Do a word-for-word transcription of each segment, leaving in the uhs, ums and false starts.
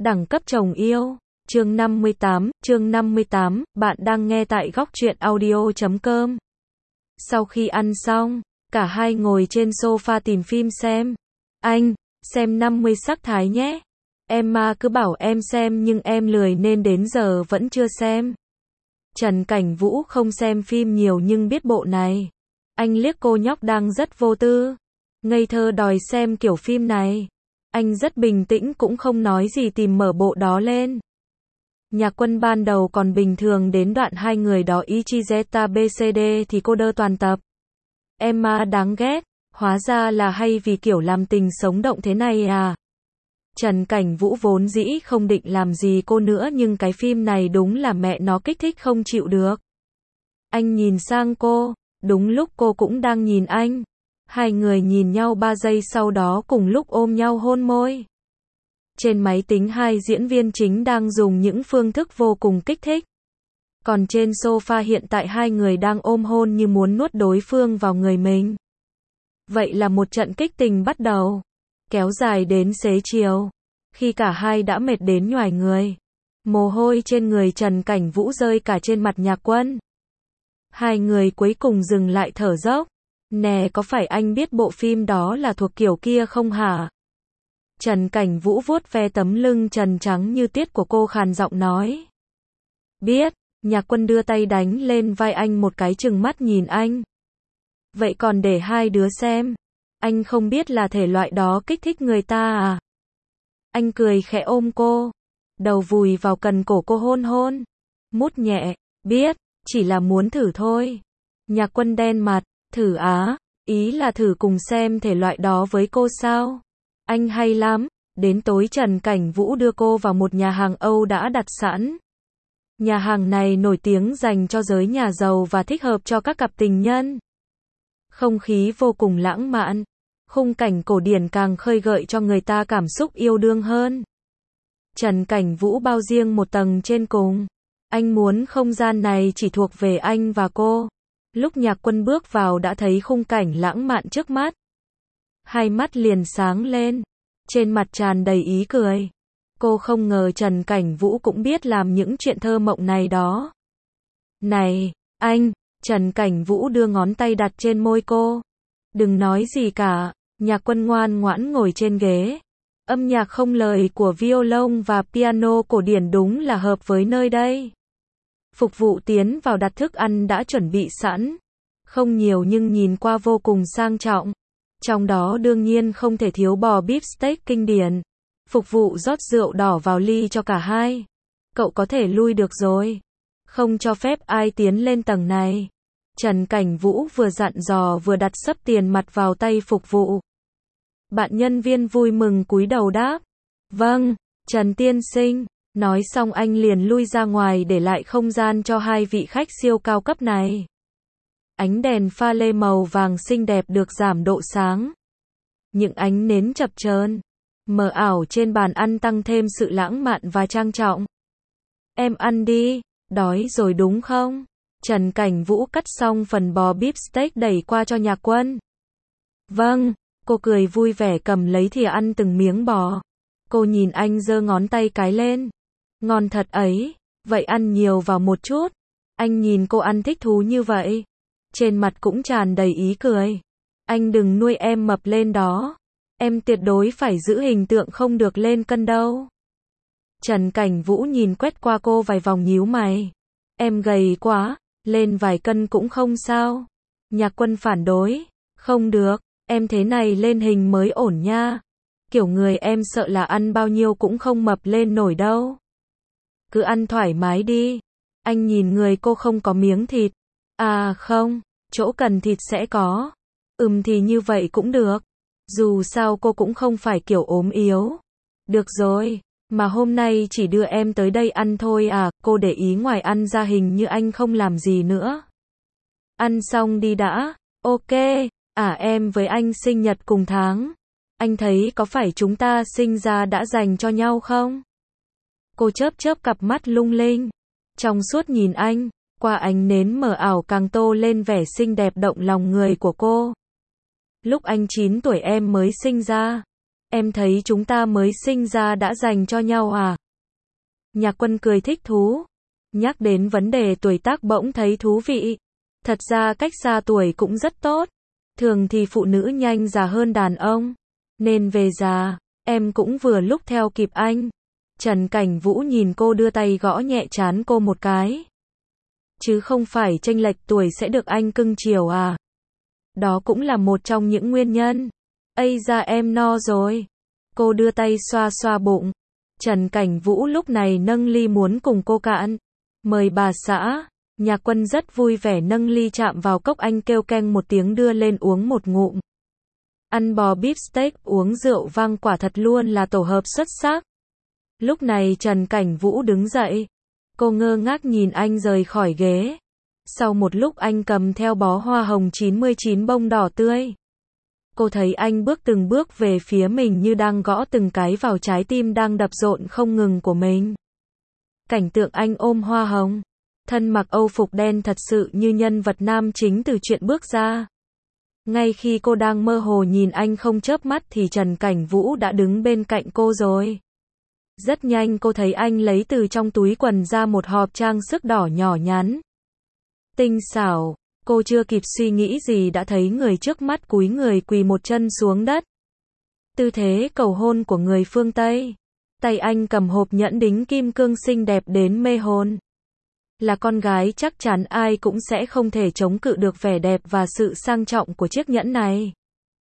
Đẳng cấp chồng yêu. Chương năm mươi tám, chương năm mươi tám, bạn đang nghe tại góc truyện audio chấm com. Sau khi ăn xong, cả hai ngồi trên sofa tìm phim xem. Anh, xem năm mươi sắc thái nhé. Emma cứ bảo em xem nhưng em lười nên đến giờ vẫn chưa xem. Trần Cảnh Vũ không xem phim nhiều nhưng biết bộ này. Anh liếc cô nhóc đang rất vô tư, ngây thơ đòi xem kiểu phim này. Anh rất bình tĩnh cũng không nói gì tìm mở bộ đó lên. Nhạc Quân ban đầu còn bình thường đến đoạn hai người đó Ichizeta bê xê đê thì cô đơ toàn tập. Emma đáng ghét, hóa ra là hay vì kiểu làm tình sống động thế này à. Trần Cảnh Vũ vốn dĩ không định làm gì cô nữa nhưng cái phim này đúng là mẹ nó kích thích không chịu được. Anh nhìn sang cô, đúng lúc cô cũng đang nhìn anh. Hai người nhìn nhau ba giây sau đó cùng lúc ôm nhau hôn môi. Trên máy tính hai diễn viên chính đang dùng những phương thức vô cùng kích thích. Còn trên sofa hiện tại hai người đang ôm hôn như muốn nuốt đối phương vào người mình. Vậy là một trận kích tình bắt đầu, kéo dài đến xế chiều. Khi cả hai đã mệt đến nhoài người, mồ hôi trên người Trần Cảnh Vũ rơi cả trên mặt Nhạc Quân. Hai người cuối cùng dừng lại thở dốc. Nè, có phải anh biết bộ phim đó là thuộc kiểu kia không hả? Trần Cảnh Vũ vuốt ve tấm lưng trần trắng như tiết của cô khàn giọng nói. Biết. Nhạc Quân đưa tay đánh lên vai anh một cái chừng mắt nhìn anh. Vậy còn để hai đứa xem. Anh không biết là thể loại đó kích thích người ta à? Anh cười khẽ ôm cô, đầu vùi vào cần cổ cô hôn hôn. Mút nhẹ. Biết, chỉ là muốn thử thôi. Nhạc Quân đen mặt. Thử á? Ý là thử cùng xem thể loại đó với cô sao? Anh hay lắm. Đến tối Trần Cảnh Vũ đưa cô vào một nhà hàng Âu đã đặt sẵn. Nhà hàng này nổi tiếng dành cho giới nhà giàu và thích hợp cho các cặp tình nhân. Không khí vô cùng lãng mạn. Khung cảnh cổ điển càng khơi gợi cho người ta cảm xúc yêu đương hơn. Trần Cảnh Vũ bao riêng một tầng trên cùng. Anh muốn không gian này chỉ thuộc về anh và cô. Lúc Nhạc Quân bước vào đã thấy khung cảnh lãng mạn trước mắt. Hai mắt liền sáng lên. Trên mặt tràn đầy ý cười. Cô không ngờ Trần Cảnh Vũ cũng biết làm những chuyện thơ mộng này đó. Này, anh, Trần Cảnh Vũ đưa ngón tay đặt trên môi cô. Đừng nói gì cả. Nhạc Quân ngoan ngoãn ngồi trên ghế. Âm nhạc không lời của violon và piano cổ điển đúng là hợp với nơi đây. Phục vụ tiến vào đặt thức ăn đã chuẩn bị sẵn. Không nhiều nhưng nhìn qua vô cùng sang trọng. Trong đó đương nhiên không thể thiếu bò beef steak kinh điển. Phục vụ rót rượu đỏ vào ly cho cả hai. Cậu có thể lui được rồi. Không cho phép ai tiến lên tầng này. Trần Cảnh Vũ vừa dặn dò vừa đặt sấp tiền mặt vào tay phục vụ. Bạn nhân viên vui mừng cúi đầu đáp. Vâng, Trần tiên sinh. Nói xong anh liền lui ra ngoài để lại không gian cho hai vị khách siêu cao cấp này. Ánh đèn pha lê màu vàng xinh đẹp được giảm độ sáng. Những ánh nến chập chờn, mờ ảo trên bàn ăn tăng thêm sự lãng mạn và trang trọng. Em ăn đi, đói rồi đúng không? Trần Cảnh Vũ cắt xong phần bò beef steak đẩy qua cho Nhạc Quân. Vâng, cô cười vui vẻ cầm lấy thìa ăn từng miếng bò. Cô nhìn anh giơ ngón tay cái lên. Ngon thật ấy, vậy ăn nhiều vào một chút. Anh nhìn cô ăn thích thú như vậy. Trên mặt cũng tràn đầy ý cười. Anh đừng nuôi em mập lên đó. Em tuyệt đối phải giữ hình tượng không được lên cân đâu. Trần Cảnh Vũ nhìn quét qua cô vài vòng nhíu mày. Em gầy quá, lên vài cân cũng không sao. Nhạc Quân phản đối. Không được, em thế này lên hình mới ổn nha. Kiểu người em sợ là ăn bao nhiêu cũng không mập lên nổi đâu. Cứ ăn thoải mái đi. Anh nhìn người cô không có miếng thịt. À không, chỗ cần thịt sẽ có. Ừm thì như vậy cũng được. Dù sao cô cũng không phải kiểu ốm yếu. Được rồi, mà hôm nay chỉ đưa em tới đây ăn thôi à, cô để ý ngoài ăn ra hình như anh không làm gì nữa. Ăn xong đi đã. Ok, à em với anh sinh nhật cùng tháng. Anh thấy có phải chúng ta sinh ra đã dành cho nhau không? Cô chớp chớp cặp mắt lung linh. Trong suốt nhìn anh, qua ánh nến mờ ảo càng tô lên vẻ xinh đẹp động lòng người của cô. Lúc anh chín tuổi em mới sinh ra. Em thấy chúng ta mới sinh ra đã dành cho nhau à? Nhạc Quân cười thích thú. Nhắc đến vấn đề tuổi tác bỗng thấy thú vị. Thật ra cách xa tuổi cũng rất tốt. Thường thì phụ nữ nhanh già hơn đàn ông. Nên về già, em cũng vừa lúc theo kịp anh. Trần Cảnh Vũ nhìn cô đưa tay gõ nhẹ trán cô một cái. Chứ không phải chênh lệch tuổi sẽ được anh cưng chiều à? Đó cũng là một trong những nguyên nhân. Ây da em no rồi. Cô đưa tay xoa xoa bụng. Trần Cảnh Vũ lúc này nâng ly muốn cùng cô cạn. Mời bà xã. Nhạc Quân rất vui vẻ nâng ly chạm vào cốc anh kêu keng một tiếng đưa lên uống một ngụm. Ăn bò beef steak uống rượu vang quả thật luôn là tổ hợp xuất sắc. Lúc này Trần Cảnh Vũ đứng dậy. Cô ngơ ngác nhìn anh rời khỏi ghế. Sau một lúc anh cầm theo bó hoa hồng chín mươi chín bông đỏ tươi. Cô thấy anh bước từng bước về phía mình như đang gõ từng cái vào trái tim đang đập rộn không ngừng của mình. Cảnh tượng anh ôm hoa hồng, thân mặc âu phục đen thật sự như nhân vật nam chính từ truyện bước ra. Ngay khi cô đang mơ hồ nhìn anh không chớp mắt thì Trần Cảnh Vũ đã đứng bên cạnh cô rồi. Rất nhanh cô thấy anh lấy từ trong túi quần ra một hộp trang sức đỏ nhỏ nhắn. Tinh xảo, cô chưa kịp suy nghĩ gì đã thấy người trước mắt cúi người quỳ một chân xuống đất. Tư thế cầu hôn của người phương Tây. Tay anh cầm hộp nhẫn đính kim cương xinh đẹp đến mê hồn. Là con gái chắc chắn ai cũng sẽ không thể chống cự được vẻ đẹp và sự sang trọng của chiếc nhẫn này.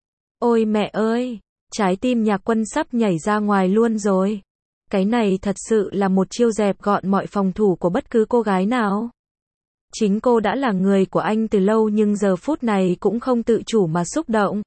Ôi mẹ ơi, trái tim Nhạc Quân sắp nhảy ra ngoài luôn rồi. Cái này thật sự là một chiêu dẹp gọn mọi phòng thủ của bất cứ cô gái nào. Chính cô đã là người của anh từ lâu nhưng giờ phút này cũng không tự chủ mà xúc động.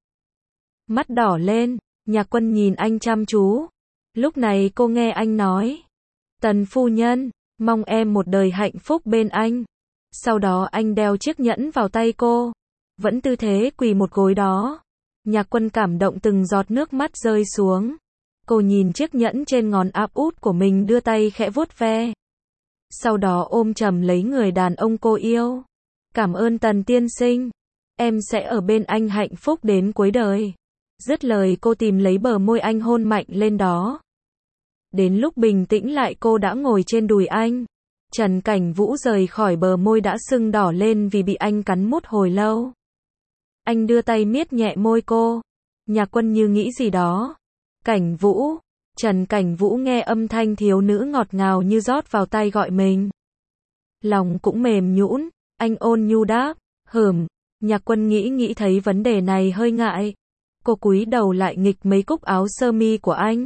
Mắt đỏ lên, Nhạc Quân nhìn anh chăm chú. Lúc này cô nghe anh nói. Tần phu nhân, mong em một đời hạnh phúc bên anh. Sau đó anh đeo chiếc nhẫn vào tay cô. Vẫn tư thế quỳ một gối đó. Nhạc Quân cảm động từng giọt nước mắt rơi xuống. Cô nhìn chiếc nhẫn trên ngón áp út của mình đưa tay khẽ vuốt ve. Sau đó ôm chầm lấy người đàn ông cô yêu. Cảm ơn Tần tiên sinh. Em sẽ ở bên anh hạnh phúc đến cuối đời. Dứt lời cô tìm lấy bờ môi anh hôn mạnh lên đó. Đến lúc bình tĩnh lại cô đã ngồi trên đùi anh. Trần Cảnh Vũ rời khỏi bờ môi đã sưng đỏ lên vì bị anh cắn mút hồi lâu. Anh đưa tay miết nhẹ môi cô. Nhạc Quân như nghĩ gì đó. Cảnh Vũ. Trần Cảnh Vũ nghe âm thanh thiếu nữ ngọt ngào như rót vào tay gọi mình. Lòng cũng mềm nhũn, anh ôn nhu đáp, hừm. Nhạc Quân nghĩ nghĩ thấy vấn đề này hơi ngại. Cô cúi đầu lại nghịch mấy cúc áo sơ mi của anh.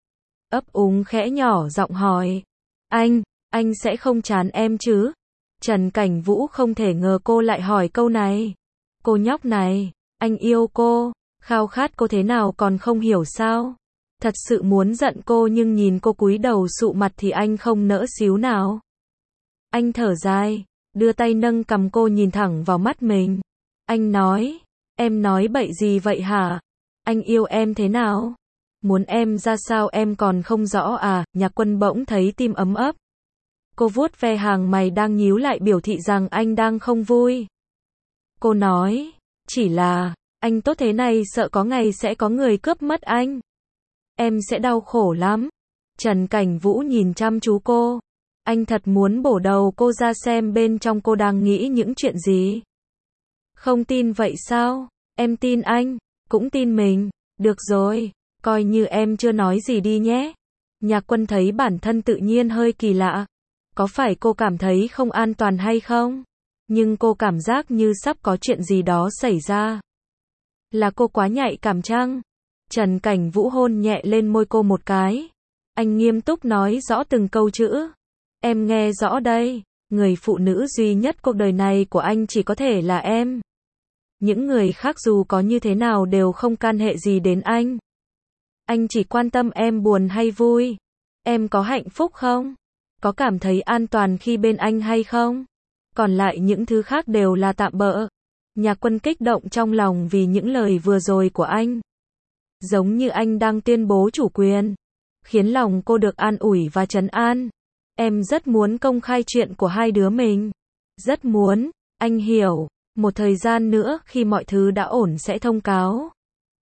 Ấp úng khẽ nhỏ giọng hỏi. Anh, anh sẽ không chán em chứ? Trần Cảnh Vũ không thể ngờ cô lại hỏi câu này. Cô nhóc này, anh yêu cô, khao khát cô thế nào còn không hiểu sao? Thật sự muốn giận cô nhưng nhìn cô cúi đầu sụ mặt thì anh không nỡ xíu nào. Anh thở dài, đưa tay nâng cằm cô nhìn thẳng vào mắt mình. Anh nói, em nói bậy gì vậy hả? Anh yêu em thế nào? Muốn em ra sao em còn không rõ à? Nhạc Quân bỗng thấy tim ấm ấp. Cô vuốt ve hàng mày đang nhíu lại biểu thị rằng anh đang không vui. Cô nói, chỉ là, anh tốt thế này sợ có ngày sẽ có người cướp mất anh. Em sẽ đau khổ lắm. Trần Cảnh Vũ nhìn chăm chú cô. Anh thật muốn bổ đầu cô ra xem bên trong cô đang nghĩ những chuyện gì. Không tin vậy sao? Em tin anh, cũng tin mình. Được rồi, coi như em chưa nói gì đi nhé. Nhạc Quân thấy bản thân tự nhiên hơi kỳ lạ. Có phải cô cảm thấy không an toàn hay không? Nhưng cô cảm giác như sắp có chuyện gì đó xảy ra. Là cô quá nhạy cảm chăng? Trần Cảnh Vũ hôn nhẹ lên môi cô một cái. Anh nghiêm túc nói rõ từng câu chữ. Em nghe rõ đây, người phụ nữ duy nhất cuộc đời này của anh chỉ có thể là em. Những người khác dù có như thế nào đều không can hệ gì đến anh. Anh chỉ quan tâm em buồn hay vui. Em có hạnh phúc không? Có cảm thấy an toàn khi bên anh hay không? Còn lại những thứ khác đều là tạm bợ. Nhạc Quân kích động trong lòng vì những lời vừa rồi của anh. Giống như anh đang tuyên bố chủ quyền. Khiến lòng cô được an ủi và trấn an. Em rất muốn công khai chuyện của hai đứa mình. Rất muốn, anh hiểu. Một thời gian nữa khi mọi thứ đã ổn sẽ thông cáo.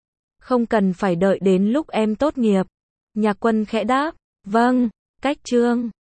Không cần phải đợi đến lúc em tốt nghiệp. Nhạc Quân khẽ đáp, vâng, cách Trương